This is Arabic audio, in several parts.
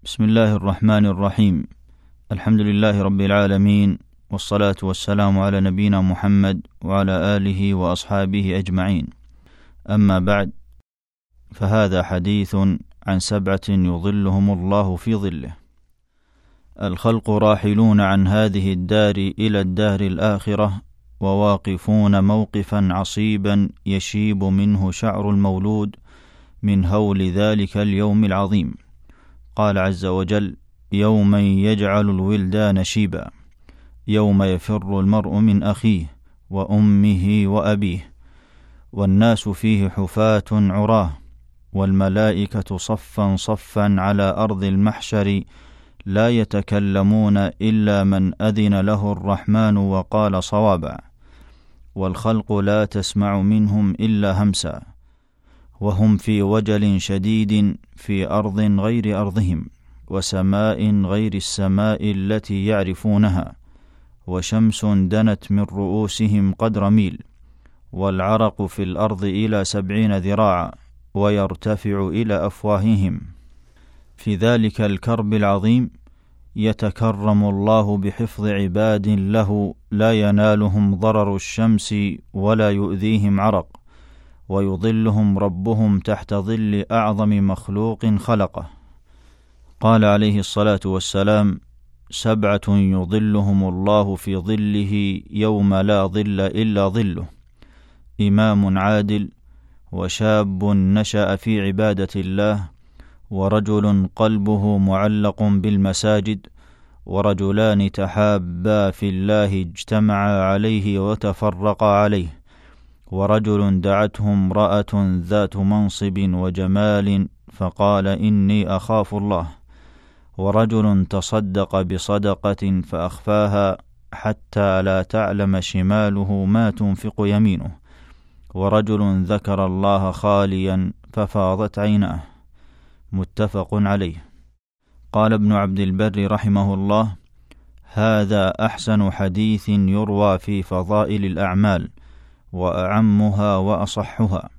بسم الله الرحمن الرحيم. الحمد لله رب العالمين، والصلاة والسلام على نبينا محمد وعلى آله وأصحابه أجمعين. أما بعد، فهذا حديث عن 7 يظلهم الله في ظله. الخلق راحلون عن هذه الدار إلى الدار الآخرة، وواقفون موقفا عصيبا يشيب منه شعر المولود من هول ذلك اليوم العظيم. قال عز وجل: يوم يجعل الولدان شيبا، يوم يفر المرء من أخيه وأمه وأبيه، والناس فيه حفاة عراه، والملائكة صفا صفا على أرض المحشر، لا يتكلمون إلا من أذن له الرحمن وقال صوابا، والخلق لا تسمع منهم إلا همسا، وهم في وجل شديد في أرض غير أرضهم، وسماء غير السماء التي يعرفونها، وشمس دنت من رؤوسهم قدر ميل، والعرق في الأرض إلى 70 ذراعا، ويرتفع إلى أفواههم. في ذلك الكرب العظيم يتكرم الله بحفظ عباد له لا ينالهم ضرر الشمس ولا يؤذيهم عرق، ويظلهم ربهم تحت ظل أعظم مخلوق خلقه. قال عليه الصلاة والسلام: 7 يظلهم الله في ظله يوم لا ظل إلا ظله: إمام عادل، وشاب نشأ في عبادة الله، ورجل قلبه معلق بالمساجد، ورجلان تحابا في الله اجتمعا عليه وتفرقا عليه، ورجل دعته امرأة ذات منصب وجمال فقال: إني أخاف الله، ورجل تصدق بصدقة فأخفاها حتى لا تعلم شماله ما تنفق يمينه، ورجل ذكر الله خاليا ففاضت عيناه. متفق عليه. قال ابن عبد البر رحمه الله: هذا أحسن حديث يروى في فضائل الأعمال، وأعمها وأصحها،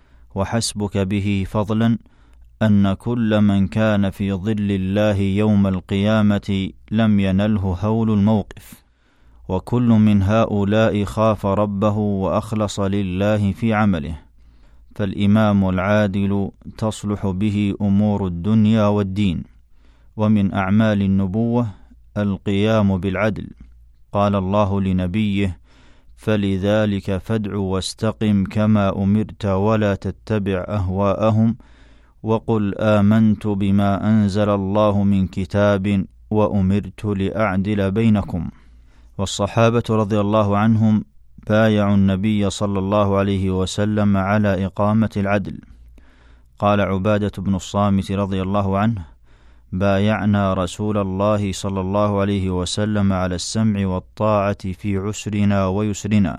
وحسبك به فضلا أن كل من كان في ظل الله يوم القيامة لم ينله هول الموقف، وكل من هؤلاء خاف ربه وأخلص لله في عمله. فالإمام العادل تصلح به أمور الدنيا والدين. ومن أعمال النبوة القيام بالعدل. قال الله لنبيه: فلذلك فادع واستقم كما أمرت ولا تتبع أهواءهم، وقل آمنت بما أنزل الله من كتاب وأمرت لأعدل بينكم. والصحابة رضي الله عنهم بايعوا النبي صلى الله عليه وسلم على إقامة العدل. قال عبادة بن الصامت رضي الله عنه: بايعنا رسول الله صلى الله عليه وسلم على السمع والطاعة في عسرنا ويسرنا،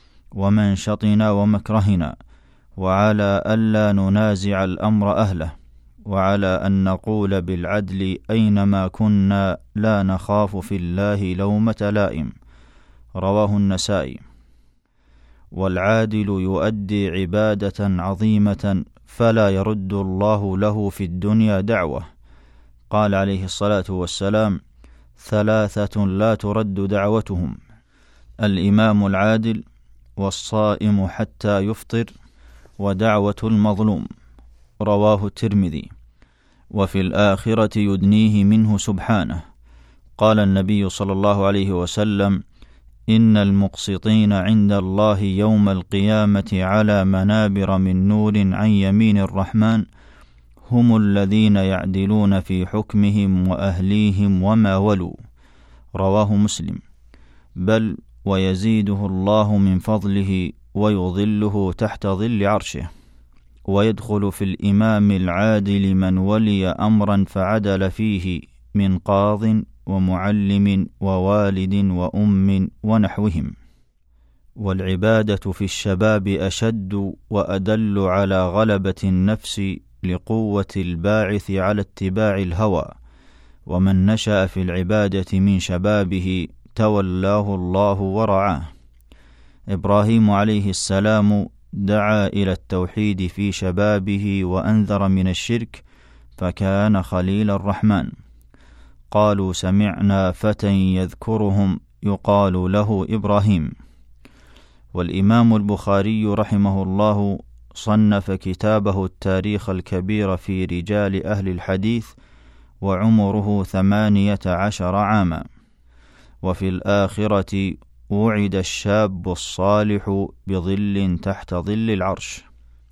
ومنشطنا ومكرهنا، وعلى ألا ننازع الأمر أهله، وعلى أن نقول بالعدل أينما كنا لا نخاف في الله لومة لائم. رواه النسائي. والعادل يؤدي عبادة عظيمة فلا يرد الله له في الدنيا دعوة. قال عليه الصلاة والسلام: 3 لا ترد دعوتهم: الإمام العادل، والصائم حتى يفطر، ودعوة المظلوم. رواه الترمذي. وفي الآخرة يدنيه منه سبحانه. قال النبي صلى الله عليه وسلم: إن المقسطين عند الله يوم القيامة على منابر من نور عن يمين الرحمن، هم الذين يعدلون في حكمهم وأهليهم وما ولوا. رواه مسلم. بل ويزيده الله من فضله ويظله تحت ظل عرشه. ويدخل في الإمام العادل من ولي أمرا فعدل فيه من قاض ومعلم ووالد وأم ونحوهم. والعبادة في الشباب أشد وأدل على غلبة النفس لقوة الباعث على اتباع الهوى. ومن نشأ في العبادة من شبابه تولاه الله ورعاه. إبراهيم عليه السلام دعا إلى التوحيد في شبابه وأنذر من الشرك، فكان خليل الرحمن. قالوا سمعنا فتى يذكرهم يقال له إبراهيم. والإمام البخاري رحمه الله صنف كتابه التاريخ الكبير في رجال أهل الحديث وعمره 18 عاما. وفي الآخرة وعد الشاب الصالح بظل تحت ظل العرش.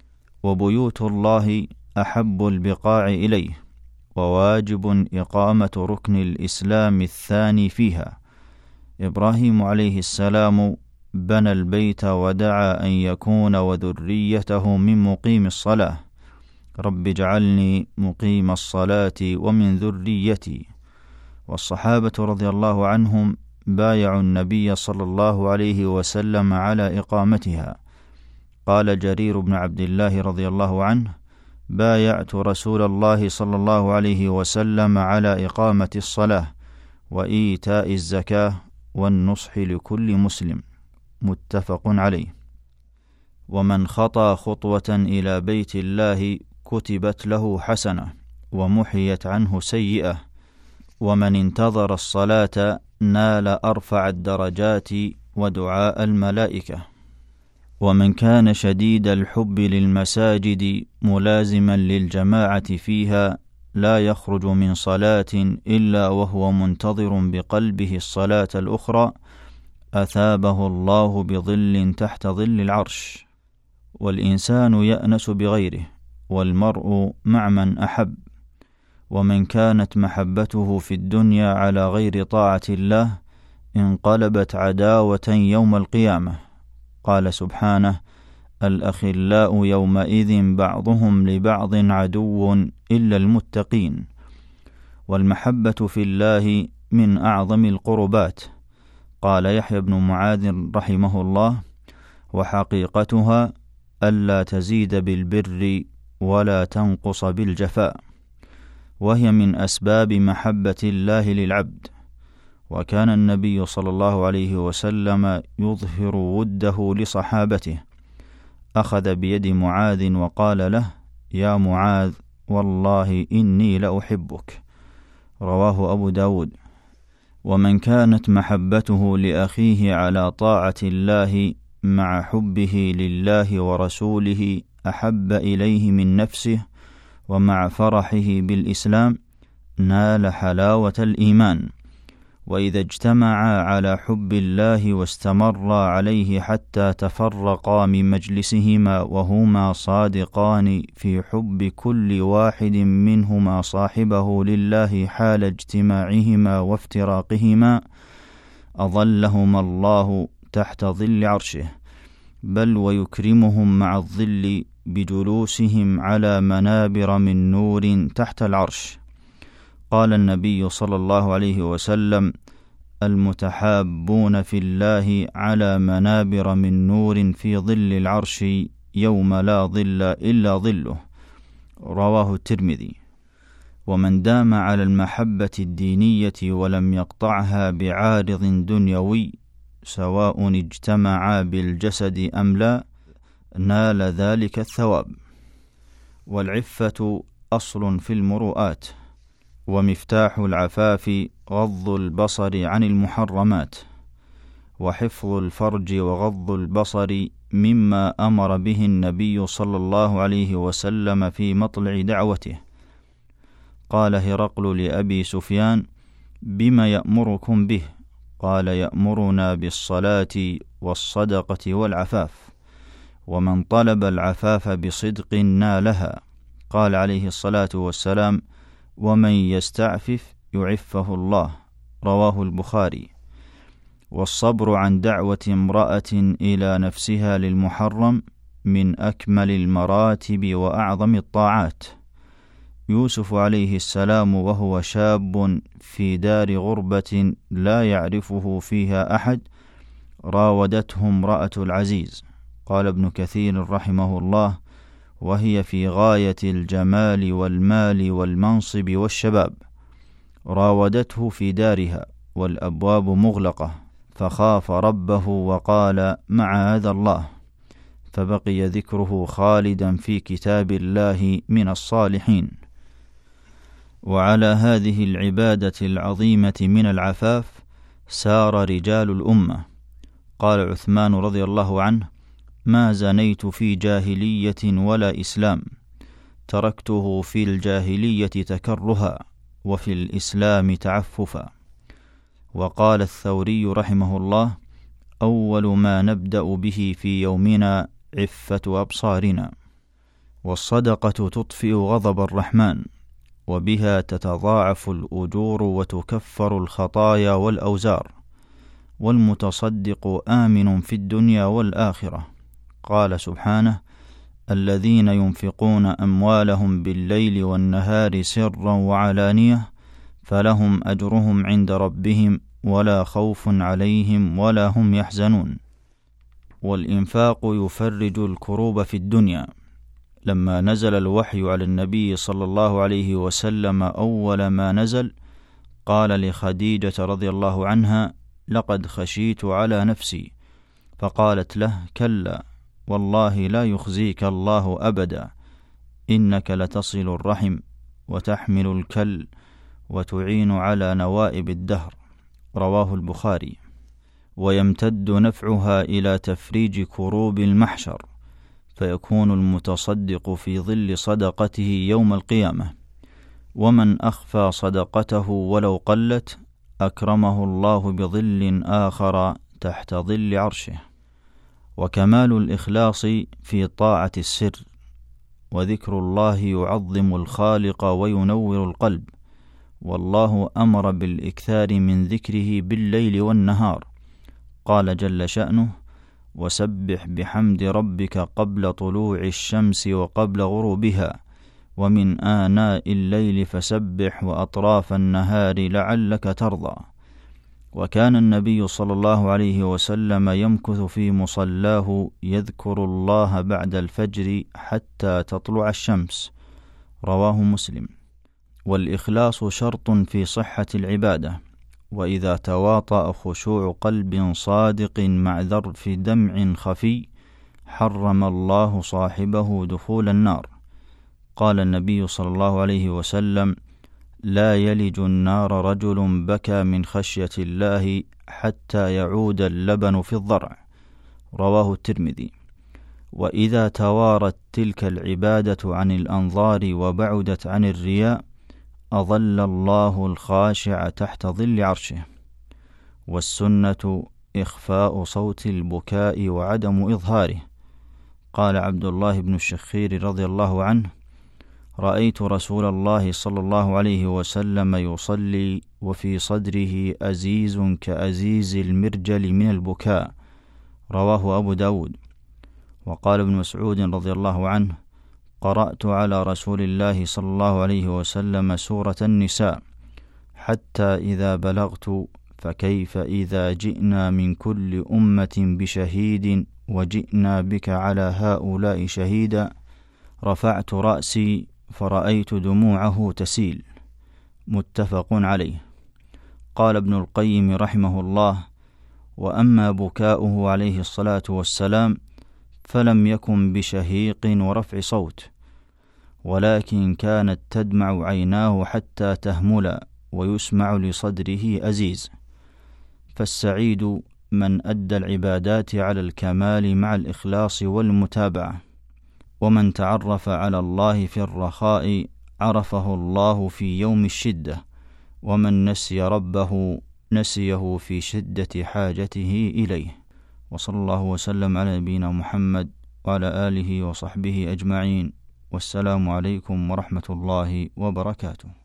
وبيوت الله أحب البقاع إليه، وواجب إقامة ركن الإسلام الثاني فيها. إبراهيم عليه السلام بنى البيت ودعا أن يكون وذريته من مقيم الصلاة، رب اجعلني مقيم الصلاة ومن ذريتي. والصحابة رضي الله عنهم بايعوا النبي صلى الله عليه وسلم على إقامتها. قال جرير بن عبد الله رضي الله عنه: بايعت رسول الله صلى الله عليه وسلم على إقامة الصلاة وإيتاء الزكاة والنصح لكل مسلم. متفق عليه. ومن خطى خطوة إلى بيت الله كتبت له حسنة ومحيت عنه سيئة، ومن انتظر الصلاة نال أرفع الدرجات ودعاء الملائكة. ومن كان شديد الحب للمساجد ملازما للجماعة فيها لا يخرج من صلاة إلا وهو منتظر بقلبه الصلاة الأخرى أثابه الله بظل تحت ظل العرش. والإنسان يأنس بغيره، والمرء مع من أحب. ومن كانت محبته في الدنيا على غير طاعة الله انقلبت عداوة يوم القيامة. قال سبحانه: الأخلاء يومئذ بعضهم لبعض عدو إلا المتقين. والمحبة في الله من أعظم القربات. قال يحيى بن معاذ رحمه الله: وحقيقتها ألا تزيد بالبر ولا تنقص بالجفاء، وهي من أسباب محبة الله للعبد. وكان النبي صلى الله عليه وسلم يظهر وده لصحابته. أخذ بيد معاذ وقال له: يا معاذ، والله إني لأحبك. رواه أبو داود. ومن كانت محبته لأخيه على طاعة الله مع حبه لله ورسوله أحب إليه من نفسه، ومع فرحه بالإسلام نال حلاوة الإيمان. وإذا اجتمعا على حب الله واستمرا عليه حتى تفرقا من مجلسهما وهما صادقان في حب كل واحد منهما صاحبه لله حال اجتماعهما وافتراقهما، أظلهما الله تحت ظل عرشه، بل ويكرمهم مع الظل بجلوسهم على منابر من نور تحت العرش. قال النبي صلى الله عليه وسلم: المتحابون في الله على منابر من نور في ظل العرش يوم لا ظل إلا ظله. رواه الترمذي. ومن دام على المحبة الدينية ولم يقطعها بعارض دنيوي سواء اجتمعا بالجسد أم لا نال ذلك الثواب. والعفة أصل في المروءات، ومفتاح العفاف غض البصر عن المحرمات، وحفظ الفرج وغض البصر مما أمر به النبي صلى الله عليه وسلم في مطلع دعوته. قال هرقل لأبي سفيان: بما يأمركم به؟ قال: يأمرنا بالصلاة والصدقة والعفاف. ومن طلب العفاف بصدق نالها. قال عليه الصلاة والسلام: ومن يستعفف يعفه الله. رواه البخاري. والصبر عن دعوة امرأة إلى نفسها للمحرم من أكمل المراتب وأعظم الطاعات. يوسف عليه السلام وهو شاب في دار غربة لا يعرفه فيها أحد راودته امرأة العزيز. قال ابن كثير رحمه الله: وهي في غاية الجمال والمال والمنصب والشباب. راودته في دارها والأبواب مغلقة، فخاف ربه وقال: معاذ الله، فبقي ذكره خالدا في كتاب الله من الصالحين. وعلى هذه العبادة العظيمة من العفاف سار رجال الأمة. قال عثمان رضي الله عنه: ما زنيت في جاهلية ولا إسلام، تركته في الجاهلية تكرها وفي الإسلام تعففا. وقال الثوري رحمه الله: أول ما نبدأ به في يومنا عفة أبصارنا. والصدقة تطفئ غضب الرحمن، وبها تتضاعف الأجور وتكفر الخطايا والأوزار، والمتصدق آمن في الدنيا والآخرة. قال سبحانه: الذين ينفقون أموالهم بالليل والنهار سرا وعلانية فلهم أجرهم عند ربهم ولا خوف عليهم ولا هم يحزنون. والإنفاق يفرج الكروب في الدنيا. لما نزل الوحي على النبي صلى الله عليه وسلم أول ما نزل، قال لخديجة رضي الله عنها: لقد خشيت على نفسي، فقالت له: كلا والله لا يخزيك الله أبدا، إنك لتصل الرحم وتحمل الكل وتعين على نوائب الدهر. رواه البخاري. ويمتد نفعها إلى تفريج كروب المحشر، فيكون المتصدق في ظل صدقته يوم القيامة. ومن أخفى صدقته ولو قلت أكرمه الله بظل آخر تحت ظل عرشه. وكمال الإخلاص في طاعة السر، وذكر الله يعظم الخالق وينور القلب، والله أمر بالإكثار من ذكره بالليل والنهار. قال جل شأنه: وسبح بحمد ربك قبل طلوع الشمس وقبل غروبها ومن آناء الليل فسبح وأطراف النهار لعلك ترضى. وكان النبي صلى الله عليه وسلم يمكث في مصلاه يذكر الله بعد الفجر حتى تطلع الشمس. رواه مسلم. والإخلاص شرط في صحة العبادة، وإذا تواطأ خشوع قلب صادق مع ذرف دمع خفي حرم الله صاحبه دخول النار. قال النبي صلى الله عليه وسلم: لا يلج النار رجل بكى من خشية الله حتى يعود اللبن في الضرع. رواه الترمذي. وإذا توارت تلك العبادة عن الأنظار وبعدت عن الرياء أظل الله الخاشع تحت ظل عرشه. والسنة إخفاء صوت البكاء وعدم إظهاره. قال عبد الله بن الشخير رضي الله عنه: رأيت رسول الله صلى الله عليه وسلم يصلي وفي صدره أزيز كأزيز المرجل من البكاء. رواه أبو داود. وقال ابن مسعود رضي الله عنه: قرأت على رسول الله صلى الله عليه وسلم سورة النساء حتى إذا بلغت فكيف إذا جئنا من كل أمة بشهيد وجئنا بك على هؤلاء شهيدا، رفعت رأسي فرأيت دموعه تسيل. متفق عليه. قال ابن القيم رحمه الله: وأما بكاؤه عليه الصلاة والسلام فلم يكن بشهيق ورفع صوت، ولكن كانت تدمع عيناه حتى تهملا ويسمع لصدره أزيز. فالسعيد من أدى العبادات على الكمال مع الإخلاص والمتابعة، ومن تعرف على الله في الرخاء عرفه الله في يوم الشدة، ومن نسي ربه نسيه في شدة حاجته إليه. وصلى الله وسلم على نبينا محمد وعلى آله وصحبه أجمعين، والسلام عليكم ورحمة الله وبركاته.